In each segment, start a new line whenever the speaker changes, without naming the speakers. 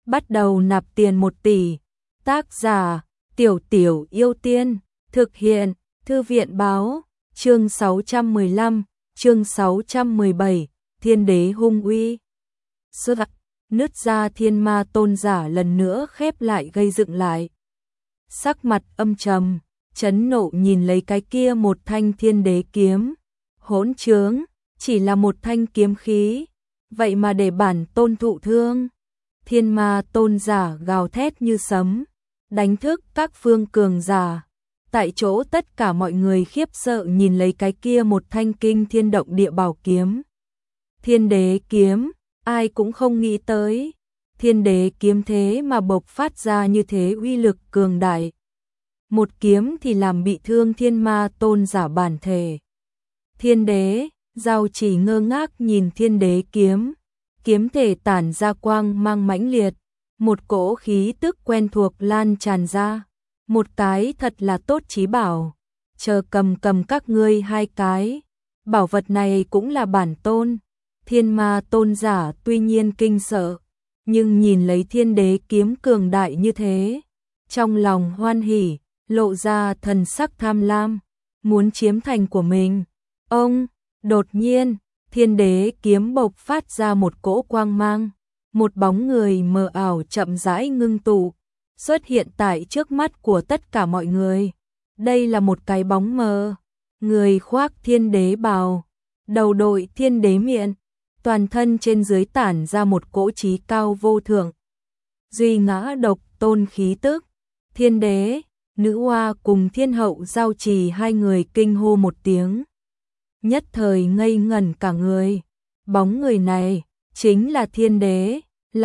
bắt đầu nạp tiền 1 tỷ. Tác giả Tiểu Tiểu Yêu Tiên. Thực hiện Thư viện báo. Chương 615, chương 617, Thiên Đế hung uy. Xuất nứt ra thiên ma tôn giả lần nữa khép lại gây dựng lại. Sắc mặt âm trầm, chấn nộ nhìn lấy cái kia một thanh thiên đế kiếm. Hỗn trướng, chỉ là một thanh kiếm khí, vậy mà để bản tôn thụ thương. Thiên ma tôn giả gào thét như sấm, đánh thức các phương cường giả. Tại chỗ tất cả mọi người khiếp sợ nhìn lấy cái kia một thanh kinh thiên động địa bảo kiếm. Thiên đế kiếm, ai cũng không nghĩ tới. Thiên đế kiếm thế mà bộc phát ra như thế uy lực cường đại. Một kiếm thì làm bị thương thiên ma tôn giả bản thể. Thiên đế, Giao Chỉ ngơ ngác nhìn thiên đế kiếm. Kiếm thể tản ra quang mang mãnh liệt. Một cỗ khí tức quen thuộc lan tràn ra. Một cái thật là tốt chí bảo. Chờ cầm các ngươi 2 cái. Bảo vật này cũng là bản tôn. Thiên ma tôn giả tuy nhiên kinh sợ, nhưng nhìn lấy thiên đế kiếm cường đại như thế, trong lòng hoan hỉ, lộ ra thần sắc tham lam, muốn chiếm thành của mình. Ông, đột nhiên, thiên đế kiếm bộc phát ra một cỗ quang mang, một bóng người mờ ảo chậm rãi ngưng tụ, xuất hiện tại trước mắt của tất cả mọi người. Đây là một cái bóng mờ, người khoác thiên đế bào, đầu đội thiên đế miện, toàn thân trên dưới tản ra một cỗ trí cao vô thượng. Duy ngã độc tôn khí tức. Thiên đế, nữ hoa cùng thiên hậu Giao Trì 2 người kinh hô một tiếng. Nhất thời ngây ngẩn cả người. Bóng người này chính là thiên đế,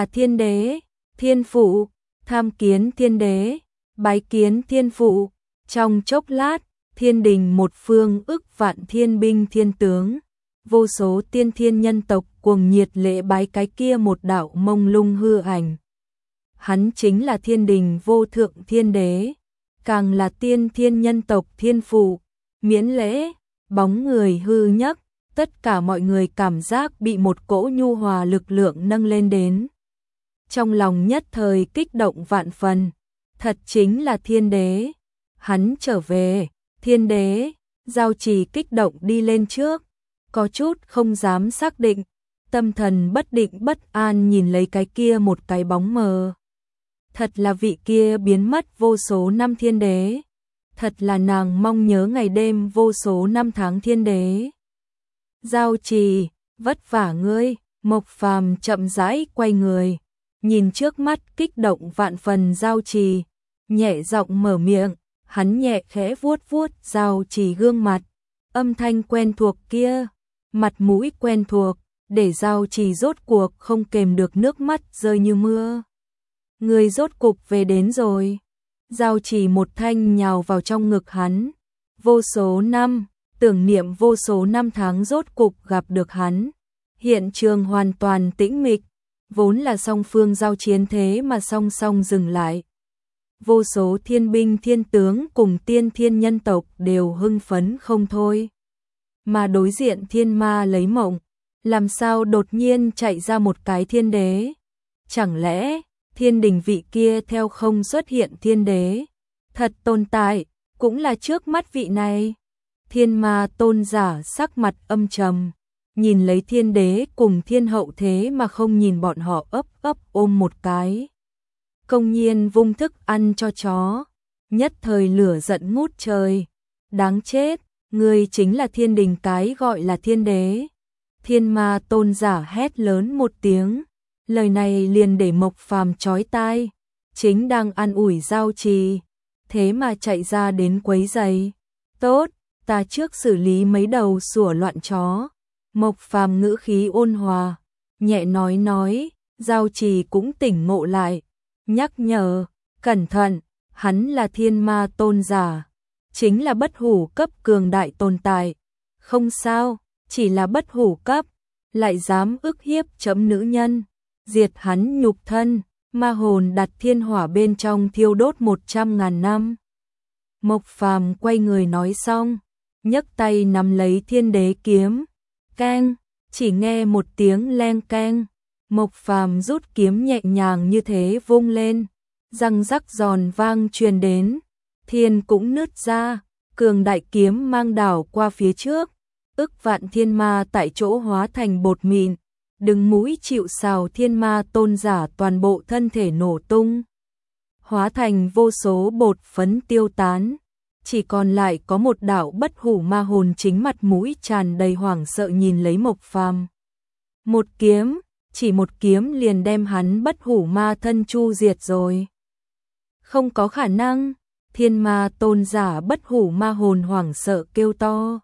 thiên phụ, tham kiến thiên đế, bái kiến thiên phụ. Trong chốc lát, thiên đình một phương ức vạn thiên binh thiên tướng, vô số tiên thiên nhân tộc cuồng nhiệt lễ bái cái kia một đạo mông lung hư ảnh. Hắn chính là thiên đình vô thượng thiên đế, càng là tiên thiên nhân tộc thiên phụ. Miễn lễ, bóng người hư nhấc, tất cả mọi người cảm giác bị một cỗ nhu hòa lực lượng nâng lên đến. Trong lòng nhất thời kích động vạn phần, thật chính là thiên đế. Hắn trở về. Thiên đế, Giao Trì kích động đi lên trước, có chút không dám xác định, tâm thần bất định bất an nhìn lấy cái kia một cái bóng mờ. Thật là vị kia biến mất vô số năm thiên đế, thật là nàng mong nhớ ngày đêm vô số năm tháng thiên đế. Giao Trì, vất vả ngươi. Mộc Phàm chậm rãi quay người, nhìn trước mắt kích động vạn phần Giao Trì, nhẹ giọng mở miệng. Hắn nhẹ khẽ vuốt Giao Trì gương mặt, âm thanh quen thuộc kia, mặt mũi quen thuộc, để Giao Trì rốt cuộc không kềm được nước mắt rơi như mưa. Người rốt cục về đến rồi. Giao Trì một thanh nhào vào trong ngực hắn. Vô số năm, tưởng niệm vô số năm tháng rốt cục gặp được hắn. Hiện trường hoàn toàn tĩnh mịch, vốn là song phương giao chiến thế mà song song dừng lại. Vô số thiên binh thiên tướng cùng tiên thiên nhân tộc đều hưng phấn không thôi. Mà đối diện thiên ma lấy mộng, làm sao đột nhiên chạy ra một cái thiên đế? Chẳng lẽ thiên đình vị kia theo không xuất hiện thiên đế? Thật tồn tại, cũng là trước mắt vị này. Thiên ma tôn giả sắc mặt âm trầm, nhìn lấy thiên đế cùng thiên hậu thế mà không nhìn bọn họ ấp ôm một cái. Công nhiên vung thức ăn cho chó, nhất thời lửa giận ngút trời. Đáng chết, ngươi chính là thiên đình cái gọi là thiên đế. Thiên ma tôn giả hét lớn một tiếng, lời này liền để Mộc Phàm chói tai, chính đang an ủi Giao Trì, thế mà chạy ra đến quấy rầy. Tốt, ta trước xử lý mấy đầu sủa loạn chó. Mộc Phàm ngữ khí ôn hòa, nhẹ nói, Giao Trì cũng tỉnh ngộ lại. Nhắc nhở, cẩn thận, hắn là thiên ma tôn giả, chính là bất hủ cấp cường đại tồn tại. Không sao, chỉ là bất hủ cấp, lại dám ức hiếp chấm nữ nhân, diệt hắn nhục thân, ma hồn đặt thiên hỏa bên trong thiêu đốt 100.000 năm. Mộc Phàm quay người nói xong, nhấc tay nắm lấy thiên đế kiếm, keng, chỉ nghe một tiếng leng keng, Mộc Phàm rút kiếm nhẹ nhàng như thế vung lên, răng rắc giòn vang truyền đến, thiên cũng nứt ra, cường đại kiếm mang đảo qua phía trước, ức vạn thiên ma tại chỗ hóa thành bột mịn, đứng mũi chịu sào thiên ma tôn giả toàn bộ thân thể nổ tung, hóa thành vô số bột phấn tiêu tán, chỉ còn lại có một đạo bất hủ ma hồn chính mặt mũi tràn đầy hoảng sợ nhìn lấy Mộc Phàm. Một kiếm, chỉ một kiếm liền đem hắn bất hủ ma thân chu diệt rồi. Không có khả năng, thiên ma tôn giả bất hủ ma hồn hoảng sợ kêu to,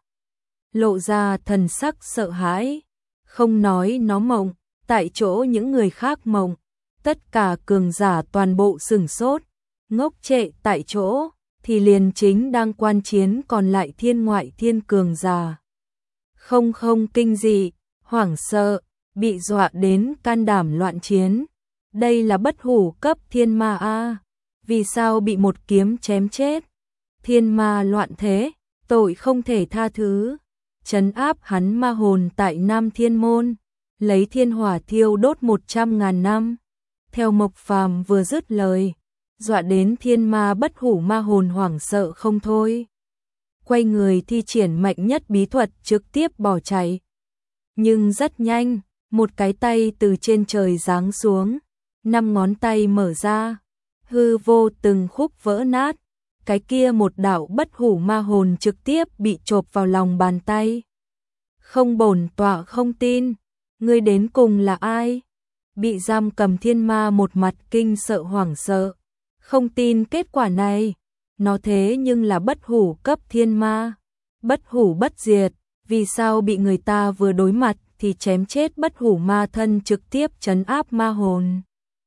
lộ ra thần sắc sợ hãi, không nói nó mộng, tại chỗ những người khác mộng, tất cả cường giả toàn bộ sửng sốt, ngốc trệ tại chỗ, thì liền chính đang quan chiến còn lại thiên ngoại thiên cường giả. Không kinh dị, hoảng sợ, bị dọa đến can đảm loạn chiến. Đây là bất hủ cấp thiên ma a, vì sao bị một kiếm chém chết? Thiên ma loạn thế, tội không thể tha thứ. Trấn áp hắn ma hồn tại Nam Thiên Môn, lấy thiên hỏa thiêu đốt 100.000 năm. Theo Mộc Phàm vừa dứt lời, dọa đến thiên ma bất hủ ma hồn hoảng sợ không thôi. Quay người thi triển mạnh nhất bí thuật trực tiếp bỏ chạy. Nhưng rất nhanh, một cái tay từ trên trời giáng xuống, 5 ngón tay mở ra, hư vô từng khúc vỡ nát, cái kia một đạo bất hủ ma hồn trực tiếp bị chộp vào lòng bàn tay. Không bổn tọa không tin, ngươi đến cùng là ai? Bị giam cầm thiên ma một mặt kinh sợ hoảng sợ, không tin kết quả này, nó thế nhưng là bất hủ cấp thiên ma, bất hủ bất diệt, vì sao bị người ta vừa đối mặt thì chém chết bất hủ ma thân trực tiếp trấn áp ma hồn.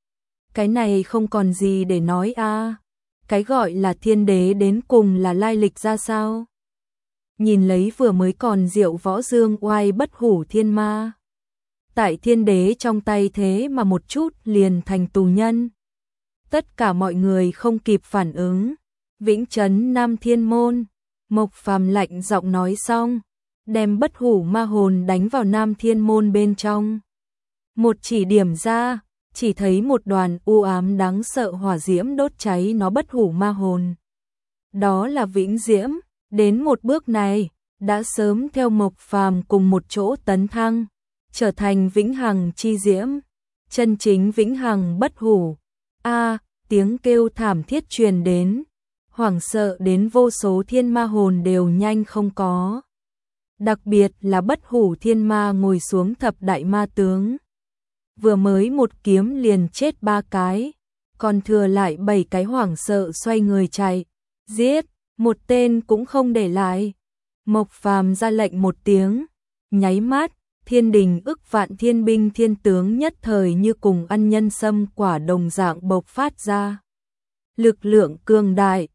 Cái này không còn gì để nói a. Cái gọi là thiên đế đến cùng là lai lịch ra sao? Nhìn lấy vừa mới còn diệu võ dương oai bất hủ thiên ma. Tại thiên đế trong tay thế mà một chút liền thành tù nhân. Tất cả mọi người không kịp phản ứng. Vĩnh trấn Nam Thiên Môn. Mộc Phàm lạnh giọng nói xong, đem bất hủ ma hồn đánh vào Nam Thiên Môn bên trong. Một chỉ điểm ra, chỉ thấy một đoàn u ám đáng sợ hỏa diễm đốt cháy nó bất hủ ma hồn. Đó là vĩnh diễm, đến một bước này, đã sớm theo Mộc Phàm cùng một chỗ tấn thăng, trở thành vĩnh hằng chi diễm, chân chính vĩnh hằng bất hủ. A, tiếng kêu thảm thiết truyền đến, hoảng sợ đến vô số thiên ma hồn đều nhanh không có. Đặc biệt là bất hủ thiên ma ngồi xuống thập đại ma tướng. Vừa mới một kiếm liền chết 3 cái, còn thừa lại 7 cái hoảng sợ xoay người chạy, giết, một tên cũng không để lại. Mộc Phàm ra lệnh một tiếng, nháy mắt, thiên đình ức vạn thiên binh thiên tướng nhất thời như cùng ăn nhân sâm quả đồng dạng bộc phát ra. Lực lượng cường đại,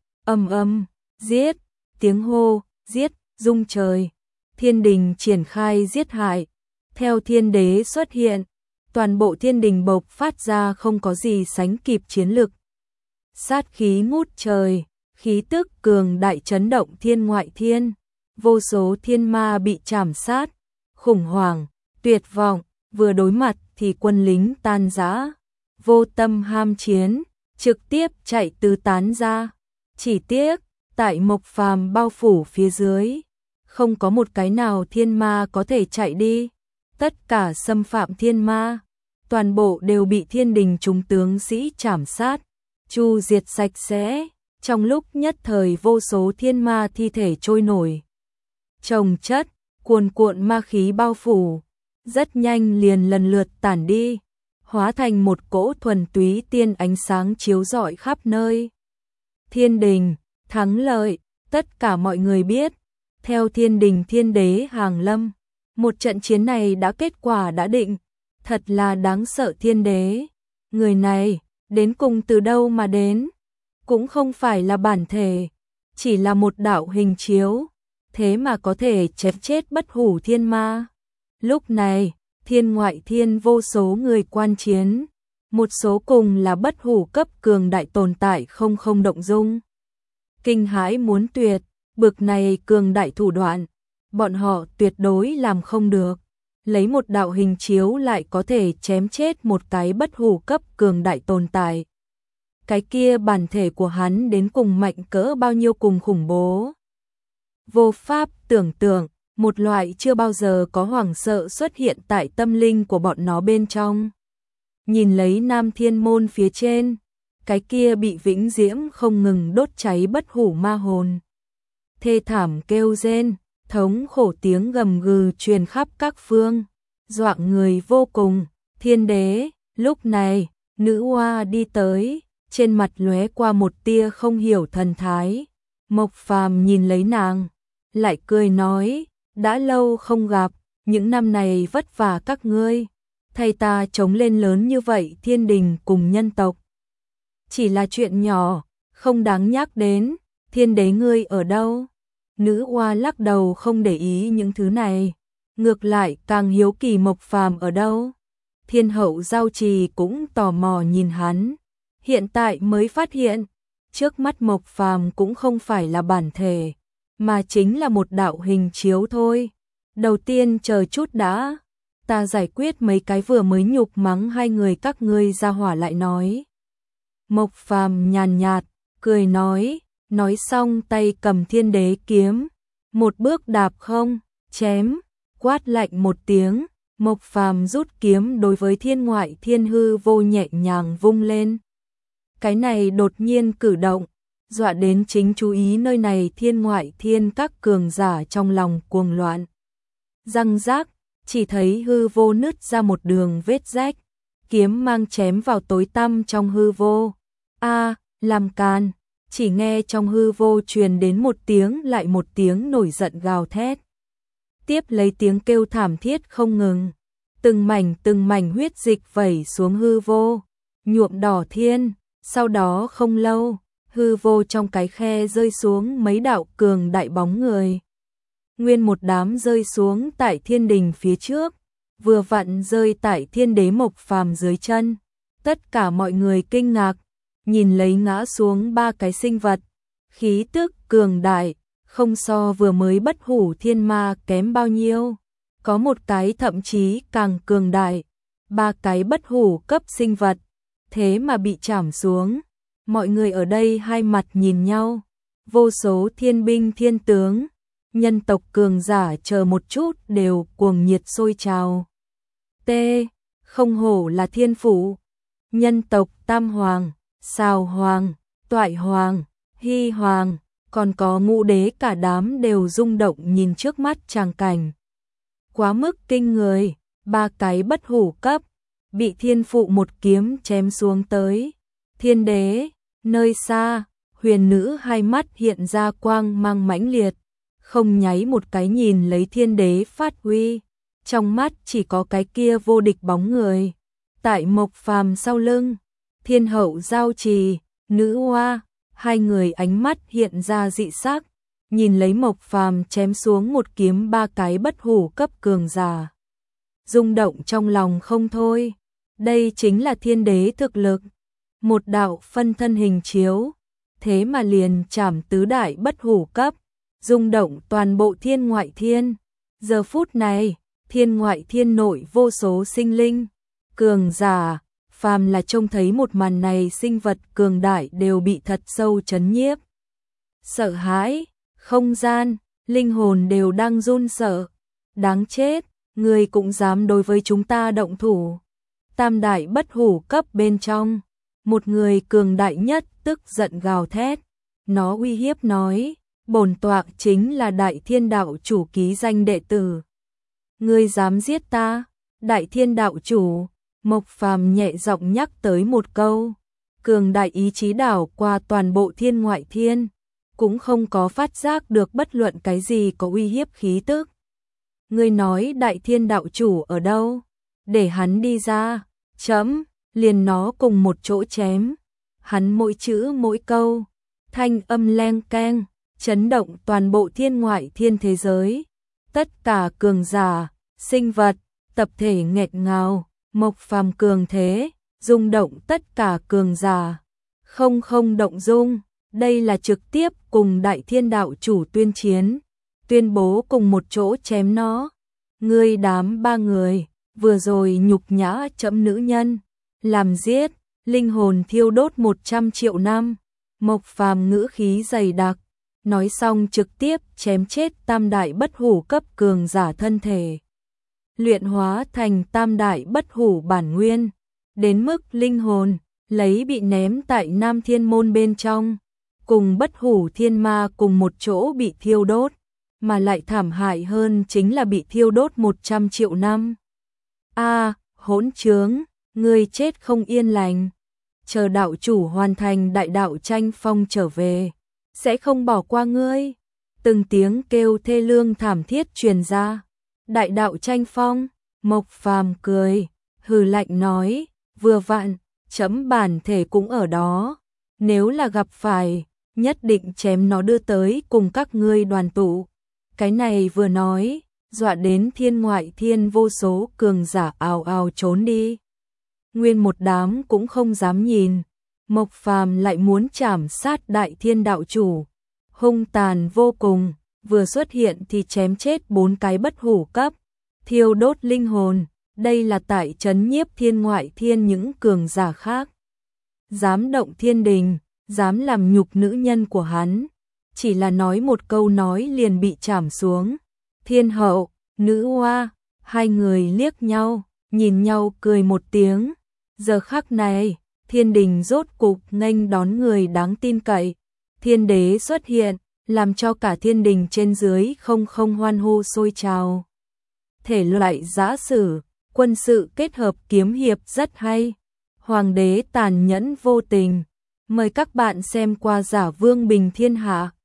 giết, tiếng hô, giết, rung trời. Thiên đình triển khai giết hại, theo thiên đế xuất hiện, toàn bộ thiên đình bộc phát ra không có gì sánh kịp chiến lực. Sát khí ngút trời, khí tức cường đại chấn động thiên ngoại thiên, vô số thiên ma bị trảm sát, khủng hoảng, tuyệt vọng, vừa đối mặt thì quân lính tan rã, vô tâm ham chiến, trực tiếp chạy tứ tán ra. Chỉ tiếc, tại Mộc Phàm bao phủ phía dưới, không có một cái nào thiên ma có thể chạy đi. Tất cả xâm phạm thiên ma, toàn bộ đều bị thiên đình chúng tướng sĩ trảm sát, chu diệt sạch sẽ. Trong lúc nhất thời vô số thiên ma thi thể trôi nổi, chồng chất, cuồn cuộn ma khí bao phủ, rất nhanh liền lần lượt tản đi, hóa thành một cỗ thuần túy tiên ánh sáng chiếu rọi khắp nơi. Thiên đình, thắng lợi, tất cả mọi người biết, theo thiên đình thiên đế hàng lâm, một trận chiến này đã kết quả đã định, thật là đáng sợ thiên đế. Người này, đến cùng từ đâu mà đến? Cũng không phải là bản thể, chỉ là một đạo hình chiếu, thế mà có thể chém chết bất hủ thiên ma. Lúc này, thiên ngoại thiên vô số người quan chiến, một số cùng là bất hủ cấp cường đại tồn tại không động dung. Kinh hãi muốn tuyệt, bực này cường đại thủ đoạn, bọn họ tuyệt đối làm không được. lấy một đạo hình chiếu lại có thể chém chết một cái bất hủ cấp cường đại tồn tại. Cái kia bản thể của hắn đến cùng mạnh cỡ bao nhiêu cùng khủng bố. Vô pháp tưởng tượng, một loại chưa bao giờ có hoảng sợ xuất hiện tại tâm linh của bọn nó bên trong. Nhìn lấy Nam Thiên Môn phía trên, cái kia bị vĩnh diễm không ngừng đốt cháy bất hủ ma hồn. Thê thảm kêu rên, thống khổ tiếng gầm gừ truyền khắp các phương, dọa người vô cùng. Thiên đế, lúc này, nữ oa đi tới, trên mặt lóe qua một tia không hiểu thần thái. Mộc Phàm nhìn lấy nàng, lại cười nói, đã lâu không gặp, những năm này vất vả các ngươi, thay ta chống lên lớn như vậy thiên đình cùng nhân tộc. Chỉ là chuyện nhỏ, không đáng nhắc đến, thiên đế ngươi ở đâu? Nữ oa lắc đầu không để ý những thứ này, ngược lại càng hiếu kỳ Mộc Phàm ở đâu. Thiên hậu Giao Trì cũng tò mò nhìn hắn, hiện tại mới phát hiện, trước mắt Mộc Phàm cũng không phải là bản thể, mà chính là một đạo hình chiếu thôi. Đầu tiên chờ chút đã, ta giải quyết mấy cái vừa mới nhục mắng hai người các ngươi ra hỏa lại nói. Mộc Phàm nhàn nhạt, cười nói xong tay cầm thiên đế kiếm, một bước đạp không, chém, quát lạnh một tiếng, Mộc Phàm rút kiếm đối với thiên ngoại thiên hư vô nhẹ nhàng vung lên. Cái này đột nhiên cử động, dọa đến chính chú ý nơi này thiên ngoại thiên các cường giả trong lòng cuồng loạn. Răng rác, chỉ thấy hư vô nứt ra một đường vết rách, kiếm mang chém vào tối tăm trong hư vô. A, làm càn, chỉ nghe trong hư vô truyền đến một tiếng lại một tiếng nổi giận gào thét. Tiếp lấy tiếng kêu thảm thiết không ngừng, từng mảnh huyết dịch vẩy xuống hư vô, nhuộm đỏ thiên, sau đó không lâu, hư vô trong cái khe rơi xuống mấy đạo cường đại bóng người. Nguyên một đám rơi xuống tại thiên đình phía trước, vừa vặn rơi tại thiên đế Mộc Phàm dưới chân. Tất cả mọi người kinh ngạc, nhìn lấy ngã xuống ba cái sinh vật, khí tức cường đại, không so vừa mới bất hủ thiên ma kém bao nhiêu, có một cái thậm chí càng cường đại, ba cái bất hủ cấp sinh vật, thế mà bị chảm xuống. Mọi người ở đây hai mặt nhìn nhau, vô số thiên binh thiên tướng, nhân tộc cường giả chờ một chút đều cuồng nhiệt sôi trào. T, không hổ là thiên phủ, nhân tộc Tam Hoàng, Sào Hoàng, Toại Hoàng, Hy Hoàng, còn có Ngũ Đế cả đám đều rung động nhìn trước mắt tràng cảnh. Quá mức kinh người, ba cái bất hủ cấp, bị thiên phụ một kiếm chém xuống tới. Thiên đế, nơi xa, huyền nữ hai mắt hiện ra quang mang mãnh liệt, không nháy một cái nhìn lấy thiên đế phát huy, trong mắt chỉ có cái kia vô địch bóng người. Tại Mộc Phàm sau lưng, thiên hậu Giao Trì, nữ oa, hai người ánh mắt hiện ra dị sắc, nhìn lấy Mộc Phàm chém xuống một kiếm ba cái bất hủ cấp cường giả. Rung động trong lòng không thôi, đây chính là thiên đế thực lực, một đạo phân thân hình chiếu, thế mà liền chảm tứ đại bất hủ cấp, rung động toàn bộ thiên ngoại thiên. Giờ phút này, thiên ngoại thiên nội vô số sinh linh, cường giả, phàm là trông thấy một màn này sinh vật cường đại đều bị thật sâu chấn nhiếp. Sợ hãi, không gian, linh hồn đều đang run sợ. Đáng chết, người cũng dám đối với chúng ta động thủ. Tam đại bất hủ cấp bên trong, một người cường đại nhất tức giận gào thét. Nó uy hiếp nói, bổn tọa chính là Đại Thiên đạo chủ ký danh đệ tử. Ngươi dám giết ta, Đại Thiên đạo chủ? Mộc Phàm nhẹ giọng nhắc tới một câu, cường đại ý chí đảo qua toàn bộ thiên ngoại thiên, cũng không có phát giác được bất luận cái gì có uy hiếp khí tức. Ngươi nói Đại Thiên đạo chủ ở đâu? Để hắn đi ra, chấm, liền nó cùng một chỗ chém. Hắn mỗi chữ mỗi câu, thanh âm leng keng, chấn động toàn bộ thiên ngoại thiên thế giới. Tất cả cường giả, sinh vật, tập thể nghẹt ngào. Mộc Phàm cường thế, rung động tất cả cường giả. Không động dung, đây là trực tiếp cùng Đại Thiên đạo chủ tuyên chiến, tuyên bố cùng một chỗ chém nó. ngươi đám ba người, vừa rồi nhục nhã trẫm nữ nhân, làm giết, linh hồn thiêu đốt 100 triệu năm. Mộc Phàm ngữ khí dày đặc, nói xong trực tiếp chém chết tam đại bất hủ cấp cường giả thân thể. Luyện hóa thành tam đại bất hủ bản nguyên, đến mức linh hồn, lấy bị ném tại Nam Thiên Môn bên trong, cùng bất hủ thiên ma cùng một chỗ bị thiêu đốt, mà lại thảm hại hơn chính là bị thiêu đốt 100 triệu năm. Hỗn trướng, ngươi chết không yên lành. Chờ đạo chủ hoàn thành đại đạo tranh phong trở về, sẽ không bỏ qua ngươi. Từng tiếng kêu thê lương thảm thiết truyền ra. Đại đạo tranh phong, Mộc Phàm cười, hừ lạnh nói, vừa vặn, chấm bản thể cũng ở đó. Nếu là gặp phải, nhất định chém nó đưa tới cùng các ngươi đoàn tụ. Cái này vừa nói, dọa đến thiên ngoại thiên vô số cường giả ào ào trốn đi. Nguyên một đám cũng không dám nhìn, Mộc Phàm lại muốn chảm sát đại thiên đạo chủ. Hung tàn vô cùng, vừa xuất hiện thì chém chết 4 cái bất hủ cấp, thiêu đốt linh hồn, đây là tại trấn nhiếp thiên ngoại thiên những cường giả khác. Dám động thiên đình, dám làm nhục nữ nhân của hắn, chỉ là nói một câu nói liền bị chảm xuống. Thiên hậu, nữ hoa, hai người liếc nhau, nhìn nhau cười một tiếng. Giờ khắc này, thiên đình rốt cục nghênh đón người đáng tin cậy. Thiên đế xuất hiện, làm cho cả thiên đình trên dưới không hoan hô sôi trào. Thể loại giã sử, quân sự kết hợp kiếm hiệp rất hay. Hoàng đế tàn nhẫn vô tình. Mời các bạn xem qua Giả Vương Bình Thiên Hạ.